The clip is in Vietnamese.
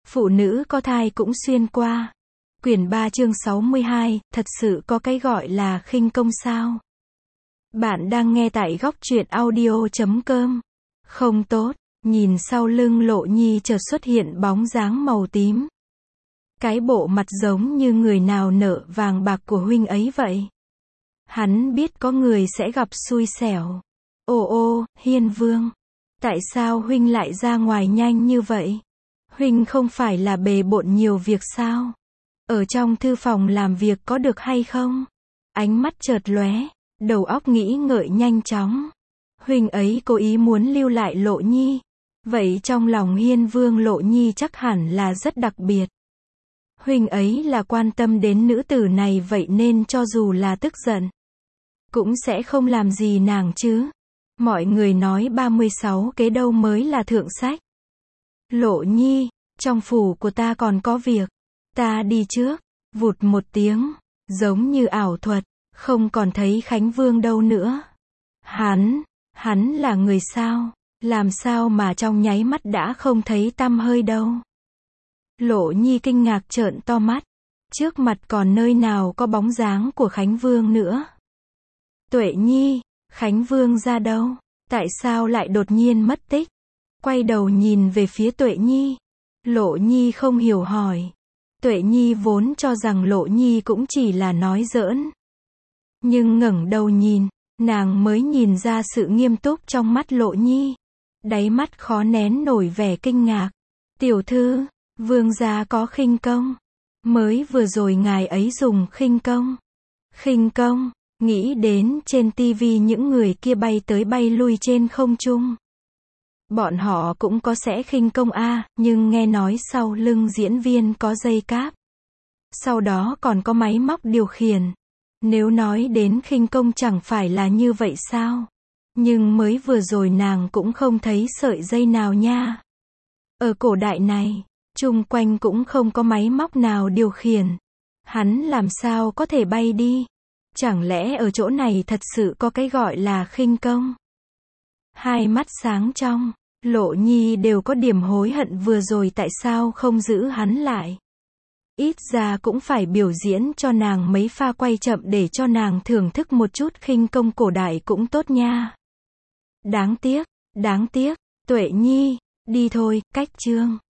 Phụ nữ có thai cũng xuyên qua. Quyển 3 chương 62, thật sự có cái gọi là khinh công sao? Bạn đang nghe tại góc truyện audio.com. Không tốt, nhìn sau lưng Lộ Nhi chợt xuất hiện bóng dáng màu tím. Cái bộ mặt giống như người nào nợ vàng bạc của huynh ấy vậy. Hắn biết có người sẽ gặp xui xẻo. Ô, Hiên Vương. Tại sao huynh lại ra ngoài nhanh như vậy? Huynh không phải là bề bộn nhiều việc sao? Ở trong thư phòng làm việc có được hay không? Ánh mắt chợt lóe, đầu óc nghĩ ngợi nhanh chóng. Huynh ấy cố ý muốn lưu lại Lộ Nhi. Vậy trong lòng Hiên Vương Lộ Nhi chắc hẳn là rất đặc biệt. Huynh ấy là quan tâm đến nữ tử này, vậy nên cho dù là tức giận, cũng sẽ không làm gì nàng chứ. Mọi người nói 36 kế đâu mới là thượng sách. Lộ Nhi, trong phủ của ta còn có việc. Ta đi trước. Vụt một tiếng, giống như ảo thuật, không còn thấy Khánh Vương đâu nữa. Hắn là người sao? Làm sao mà trong nháy mắt đã không thấy tăm hơi đâu? Lộ Nhi kinh ngạc trợn to mắt. Trước mặt còn nơi nào có bóng dáng của Khánh Vương nữa. Tuệ Nhi, Khánh Vương ra đâu? Tại sao lại đột nhiên mất tích? Quay đầu nhìn về phía Tuệ Nhi. Lộ Nhi không hiểu hỏi. Tuệ Nhi vốn cho rằng Lộ Nhi cũng chỉ là nói giỡn. Nhưng ngẩng đầu nhìn, nàng mới nhìn ra sự nghiêm túc trong mắt Lộ Nhi. Đáy mắt khó nén nổi vẻ kinh ngạc. Tiểu thư, vương gia có khinh công. Mới vừa rồi ngài ấy dùng khinh công. Khinh công, nghĩ đến trên tivi những người kia bay tới bay lui trên không trung. Bọn họ cũng có sẽ khinh công nhưng nghe nói sau lưng diễn viên có dây cáp. Sau đó còn có máy móc điều khiển. Nếu nói đến khinh công chẳng phải là như vậy sao? Nhưng mới vừa rồi nàng cũng không thấy sợi dây nào nha. Ở cổ đại này, chung quanh cũng không có máy móc nào điều khiển. Hắn làm sao có thể bay đi? Chẳng lẽ ở chỗ này thật sự có cái gọi là khinh công? Hai mắt sáng trong, Lộ Nhi đều có điểm hối hận vừa rồi tại sao không giữ hắn lại. Ít ra cũng phải biểu diễn cho nàng mấy pha quay chậm để cho nàng thưởng thức một chút khinh công cổ đại cũng tốt nha. Đáng tiếc, Tuệ Nhi, đi thôi, cách chương.